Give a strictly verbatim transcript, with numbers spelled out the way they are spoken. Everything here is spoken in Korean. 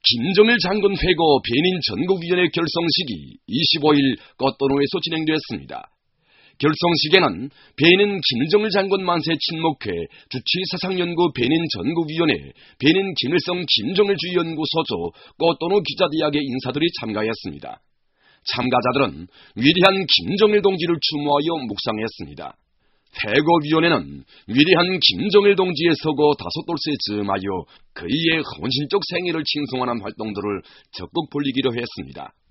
김정일 장군 회고 배민 전국위원회 결성식이 이십오일 꽃도로에서 진행되었습니다. 결성식에는 배민 김정일 장군 만세 친목회 주치사상연구 배민 전국위원회, 배민 김일성 김정일주의연구소조 꽃도로 기자대학의 인사들이 참가했습니다. 참가자들은 위대한 김정일 동지를 추모하여 묵상했습니다. 회고위원회는 위대한 김정일 동지의 서거 다섯돌쇠 즈음하여 그이의 헌신적 생애를 칭송하는 활동들을 적극 벌이기로 했습니다.